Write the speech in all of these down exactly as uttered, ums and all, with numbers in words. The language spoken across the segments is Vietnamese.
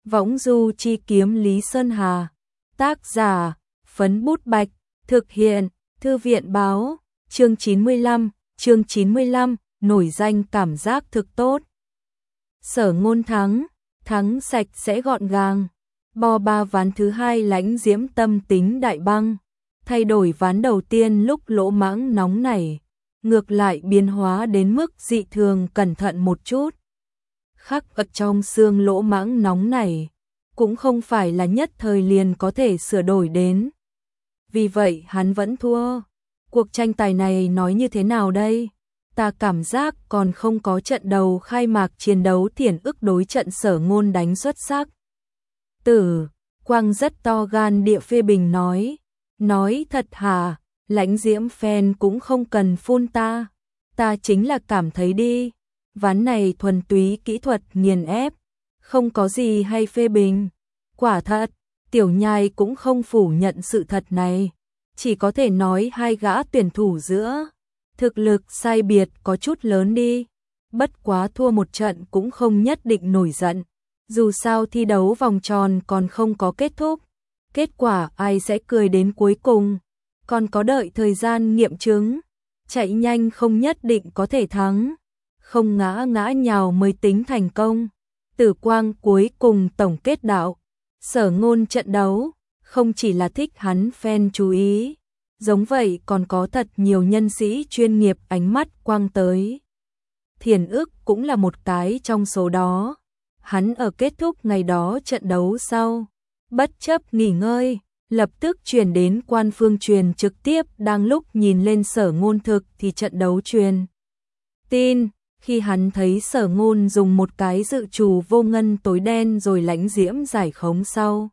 Võng du chi kiếm Lý Sơn Hà. Tác giả, Phấn Bút Bạch. Thực hiện, Thư viện báo. Chương chín mươi lăm, chương chín mươi lăm, nổi danh cảm giác thực tốt. Sở Ngôn thắng, thắng sạch sẽ gọn gàng. Bo ba ván thứ hai Lãnh Diễm tâm tính đại băng. Thay đổi ván đầu tiên lúc lỗ mãng nóng nảy, ngược lại biến hóa đến mức dị thường cẩn thận một chút. Khắc ở trong xương lỗ mãng nóng nảy, cũng không phải là nhất thời liền có thể sửa đổi đến. Vì vậy hắn vẫn thua. Cuộc tranh tài này nói như thế nào đây? Ta cảm giác còn không có trận đầu khai mạc chiến đấu Thiển Ức đối trận Sở Ngôn đánh xuất sắc. Tử Quang rất to gan địa phê bình nói. Nói thật hả, Lãnh Diễm fan cũng không cần phun ta. Ta chính là cảm thấy đi. Ván này thuần túy kỹ thuật nghiền ép, không có gì hay phê bình. Quả thật, Tiểu Nhai cũng không phủ nhận sự thật này. Chỉ có thể nói hai gã tuyển thủ giữa thực lực sai biệt có chút lớn đi. Bất quá thua một trận cũng không nhất định nổi giận. Dù sao thi đấu vòng tròn còn không có kết thúc. Kết quả ai sẽ cười đến cuối cùng, còn có đợi thời gian nghiệm chứng. Chạy nhanh không nhất định có thể thắng, không ngã ngã nhào mới tính thành công. Tử Quang cuối cùng tổng kết đạo. Sở Ngôn trận đấu, không chỉ là thích hắn fan chú ý, giống vậy còn có thật nhiều nhân sĩ chuyên nghiệp ánh mắt quang tới. Thiển Ức cũng là một cái trong số đó. Hắn ở kết thúc ngày đó trận đấu sau, bất chấp nghỉ ngơi, lập tức chuyển đến quan phương truyền trực tiếp. Đang lúc nhìn lên Sở Ngôn thực thì trận đấu truyền tin, khi hắn thấy Sở Ngôn dùng một cái dự trù vô ngân tối đen rồi Lãnh Diễm giải khống sau.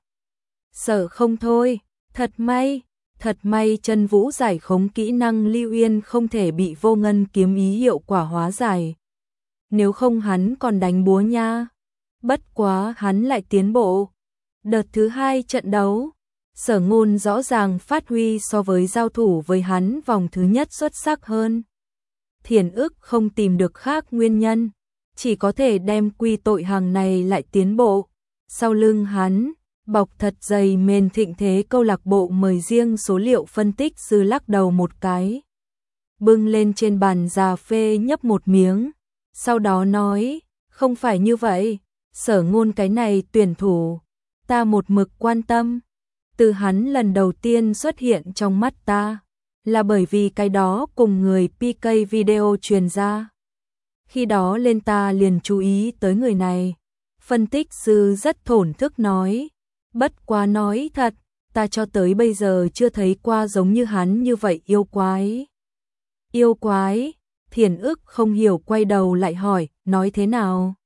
Sợ không thôi, thật may, thật may Chân Vũ giải khống kỹ năng Lưu Yên không thể bị vô ngân kiếm ý hiệu quả hóa giải. Nếu không hắn còn đánh búa nha. Bất quá hắn lại tiến bộ. Đợt thứ hai trận đấu, Sở Ngôn rõ ràng phát huy so với giao thủ với hắn vòng thứ nhất xuất sắc hơn. Thiển Ức không tìm được khác nguyên nhân, chỉ có thể đem quy tội hàng này lại tiến bộ. Sau lưng hắn, bọc thật dày mền thịnh thế câu lạc bộ mời riêng số liệu phân tích sư lắc đầu một cái. Bưng lên trên bàn cà phê nhấp một miếng, sau đó nói, không phải như vậy, Sở Ngôn cái này tuyển thủ, ta một mực quan tâm. Từ hắn lần đầu tiên xuất hiện trong mắt ta, là bởi vì cái đó cùng người pê ca video truyền ra. Khi đó lên ta liền chú ý tới người này. Phân tích sư rất thổn thức nói. Bất quá nói thật, ta cho tới bây giờ chưa thấy qua giống như hắn như vậy yêu quái. Yêu quái, Thiển Ức không hiểu quay đầu lại hỏi, nói thế nào?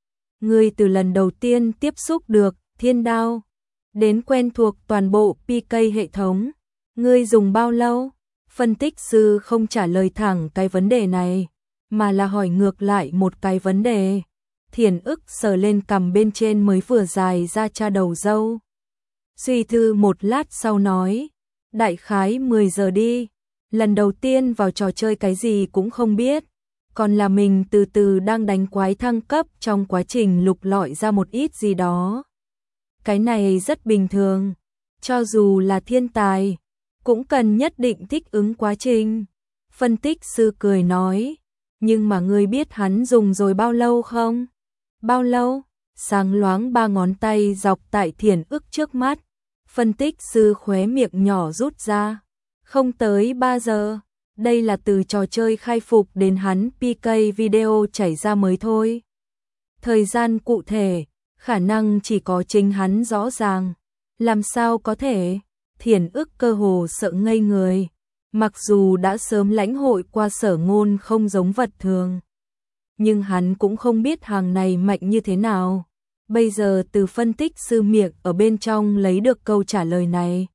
Ngươi từ lần đầu tiên tiếp xúc được Thiên Đao, đến quen thuộc toàn bộ pê ca hệ thống, ngươi dùng bao lâu? Phân tích sư không trả lời thẳng cái vấn đề này, mà là hỏi ngược lại một cái vấn đề. Thiển Ức sờ lên cằm bên trên mới vừa dài ra cha đầu râu. Suy tư một lát sau nói, đại khái mười giờ đi, lần đầu tiên vào trò chơi cái gì cũng không biết, còn là mình từ từ đang đánh quái thăng cấp trong quá trình lục lọi ra một ít gì đó. Cái này rất bình thường, cho dù là thiên tài, cũng cần nhất định thích ứng quá trình. Phân tích sư cười nói, nhưng mà ngươi biết hắn dùng rồi bao lâu không? Bao lâu? Sáng loáng ba ngón tay dọc tại Thiển Ức trước mắt. Phân tích sư khóe miệng nhỏ rút ra. Không tới ba giờ. Đây là từ trò chơi khai phục đến hắn pê ca video chảy ra mới thôi. Thời gian cụ thể, khả năng chỉ có chính hắn rõ ràng. Làm sao có thể? Thiển Ức cơ hồ sợ ngây người. Mặc dù đã sớm lãnh hội qua Sở Ngôn không giống vật thường, nhưng hắn cũng không biết hàng này mạnh như thế nào. Bây giờ từ phân tích sư miệng ở bên trong lấy được câu trả lời này,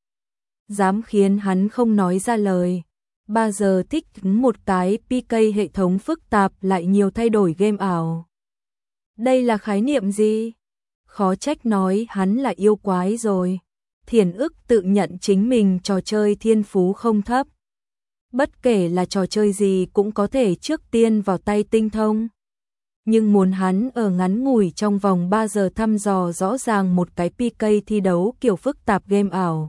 dám khiến hắn không nói ra lời. Ba giờ thích một cái pê ca hệ thống phức tạp lại nhiều thay đổi game ảo. Đây là khái niệm gì? Khó trách nói hắn là yêu quái rồi. Thiển Ức tự nhận chính mình trò chơi thiên phú không thấp. Bất kể là trò chơi gì cũng có thể trước tiên vào tay tinh thông. Nhưng muốn hắn ở ngắn ngủi trong vòng ba giờ thăm dò rõ ràng một cái pê ca thi đấu kiểu phức tạp game ảo.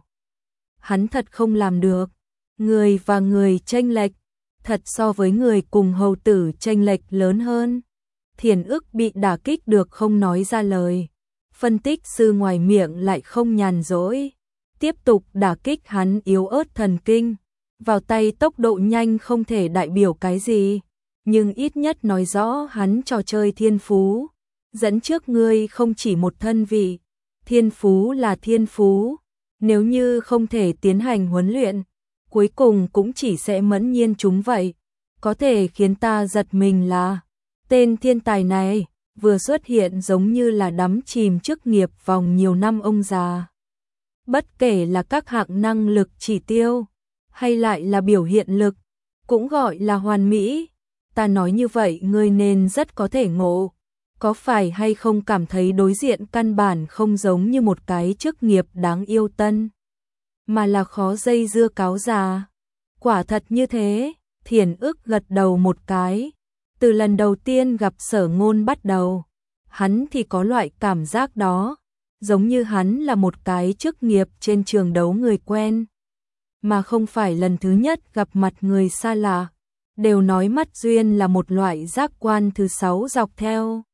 Hắn thật không làm được. Người và người chênh lệch, thật so với người cùng hầu tử chênh lệch lớn hơn. Thiền ức bị đả kích được không nói ra lời. Phân tích sư ngoài miệng lại không nhàn rỗi. Tiếp tục đả kích hắn yếu ớt thần kinh. Vào tay tốc độ nhanh không thể đại biểu cái gì. Nhưng ít nhất nói rõ hắn trò chơi thiên phú. Dẫn trước ngươi không chỉ một thân vị. Thiên phú là thiên phú. Nếu như không thể tiến hành huấn luyện, cuối cùng cũng chỉ sẽ mẫn nhiên chúng vậy. Có thể khiến ta giật mình là tên thiên tài này vừa xuất hiện giống như là đắm chìm chức nghiệp vòng nhiều năm ông già. Bất kể là các hạng năng lực chỉ tiêu, hay lại là biểu hiện lực, cũng gọi là hoàn mỹ. Ta nói như vậy ngươi nên rất có thể ngộ. Có phải hay không cảm thấy đối diện căn bản không giống như một cái chức nghiệp đáng yêu tân, mà là khó dây dưa cáo già? Quả thật như thế, Thiền ức gật đầu một cái. Từ lần đầu tiên gặp Sở Ngôn bắt đầu, hắn thì có loại cảm giác đó, giống như hắn là một cái chức nghiệp trên trường đấu người quen, mà không phải lần thứ nhất gặp mặt người xa lạ. Đều nói mắt duyên là một loại giác quan thứ sáu dọc theo.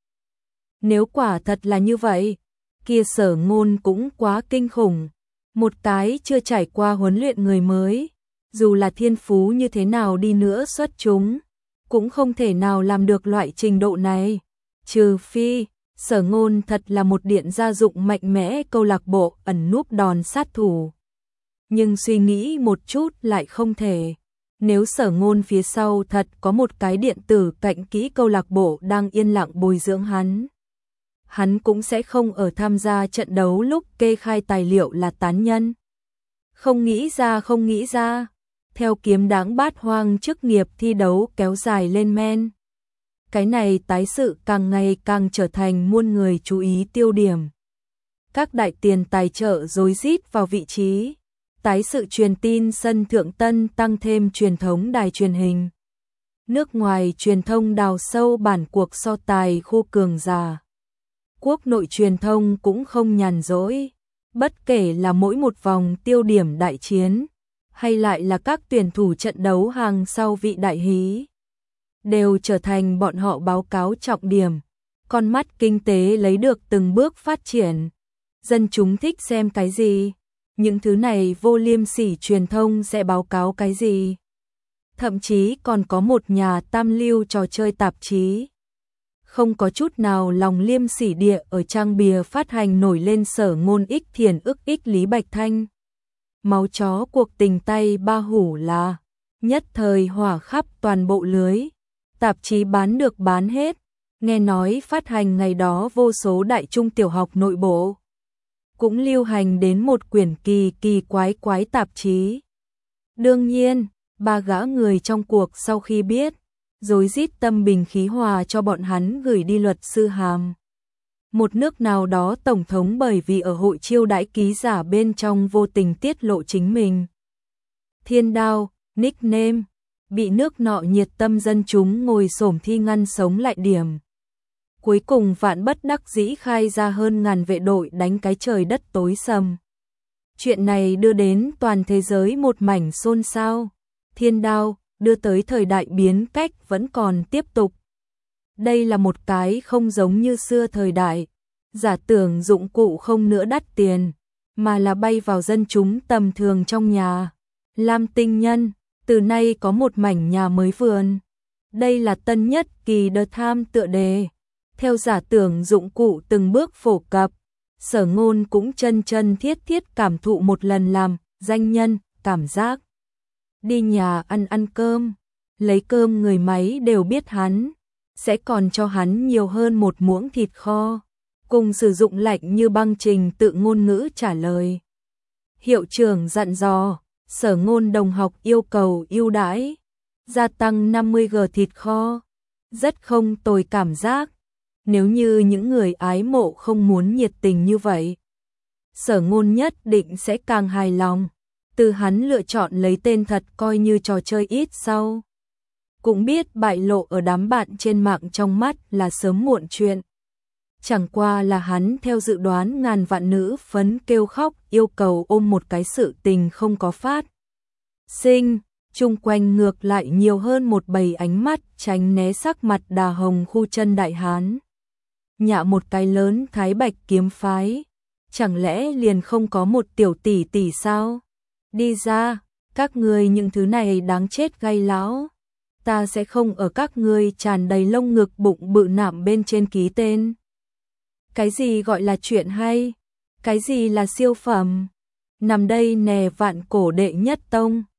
Nếu quả thật là như vậy, kia Sở Ngôn cũng quá kinh khủng. Một cái chưa trải qua huấn luyện người mới, dù là thiên phú như thế nào đi nữa xuất chúng, cũng không thể nào làm được loại trình độ này. Trừ phi, Sở Ngôn thật là một điện gia dụng mạnh mẽ câu lạc bộ ẩn núp đòn sát thủ. Nhưng suy nghĩ một chút lại không thể. Nếu Sở Ngôn phía sau thật có một cái điện tử cạnh kỹ câu lạc bộ đang yên lặng bồi dưỡng hắn, hắn cũng sẽ không ở tham gia trận đấu lúc kê khai tài liệu là tán nhân. Không nghĩ ra không nghĩ ra, theo kiếm đáng bát hoang chức nghiệp thi đấu kéo dài lên men. Cái này tái sự càng ngày càng trở thành muôn người chú ý tiêu điểm. Các đại tiền tài trợ rối rít vào vị trí. Tái sự truyền tin sân Thượng Tân tăng thêm truyền thống đài truyền hình. Nước ngoài truyền thông đào sâu bản cuộc so tài khu cường giả. Quốc nội truyền thông cũng không nhàn rỗi. Bất kể là mỗi một vòng tiêu điểm đại chiến, hay lại là các tuyển thủ trận đấu hàng sau vị đại hí, đều trở thành bọn họ báo cáo trọng điểm. Con mắt kinh tế lấy được từng bước phát triển. Dân chúng thích xem cái gì? Những thứ này vô liêm sỉ truyền thông sẽ báo cáo cái gì? Thậm chí còn có một nhà tam lưu trò chơi tạp chí, không có chút nào lòng liêm sỉ địa ở trang bìa phát hành nổi lên Sở Ngôn ích Thiền ức ích Lý Bạch Thanh. Máu chó cuộc tình tay ba hủ là nhất thời hỏa khắp toàn bộ lưới. Tạp chí bán được bán hết. Nghe nói phát hành ngày đó vô số đại trung tiểu học nội bộ cũng lưu hành đến một quyển kỳ kỳ quái quái tạp chí. Đương nhiên, ba gã người trong cuộc sau khi biết, rối rít tâm bình khí hòa cho bọn hắn gửi đi luật sư hàm. Một nước nào đó tổng thống bởi vì ở hội chiêu đãi ký giả bên trong vô tình tiết lộ chính mình. Thiên đao, nickname, bị nước nọ nhiệt tâm dân chúng ngồi xổm thi ngăn sống lại điểm. Cuối cùng vạn bất đắc dĩ khai ra hơn ngàn vệ đội đánh cái trời đất tối sầm. Chuyện này đưa đến toàn thế giới một mảnh xôn xao. Thiên đao, đưa tới thời đại biến cách vẫn còn tiếp tục. Đây là một cái không giống như xưa thời đại. Giả tưởng dụng cụ không nữa đắt tiền, mà là bay vào dân chúng tầm thường trong nhà. Lam Tinh Nhân, từ nay có một mảnh nhà mới vườn. Đây là tân nhất kỳ The Time tựa đề. Theo giả tưởng dụng cụ từng bước phổ cập, Sở Ngôn cũng chân chân thiết thiết cảm thụ một lần làm danh nhân, cảm giác. Đi nhà ăn ăn cơm, lấy cơm người máy đều biết hắn, sẽ còn cho hắn nhiều hơn một muỗng thịt kho, cùng sử dụng lạnh như băng trình tự ngôn ngữ trả lời. Hiệu trưởng dặn dò, Sở Ngôn đồng học yêu cầu ưu đãi, gia tăng năm mươi gam thịt kho, rất không tồi cảm giác. Nếu như những người ái mộ không muốn nhiệt tình như vậy, Sở Ngôn nhất định sẽ càng hài lòng. Từ hắn lựa chọn lấy tên thật coi như trò chơi ít sau. cũng biết bại lộ ở đám bạn trên mạng trong mắt là sớm muộn chuyện. Chẳng qua là hắn theo dự đoán ngàn vạn nữ phấn kêu khóc yêu cầu ôm một cái sự tình không có phát sinh, chung quanh ngược lại nhiều hơn một bầy ánh mắt tránh né sắc mặt đà hồng khu chân đại hán. Nhạ một cái lớn Thái Bạch kiếm phái, chẳng lẽ liền không có một tiểu tỷ tỷ sao? Đi ra, các ngươi những thứ này đáng chết gay lão. Ta sẽ không ở các ngươi tràn đầy lông ngực bụng bự nạm bên trên ký tên. Cái gì gọi là chuyện hay? Cái gì là siêu phẩm? Nằm đây nè vạn cổ đệ nhất tông.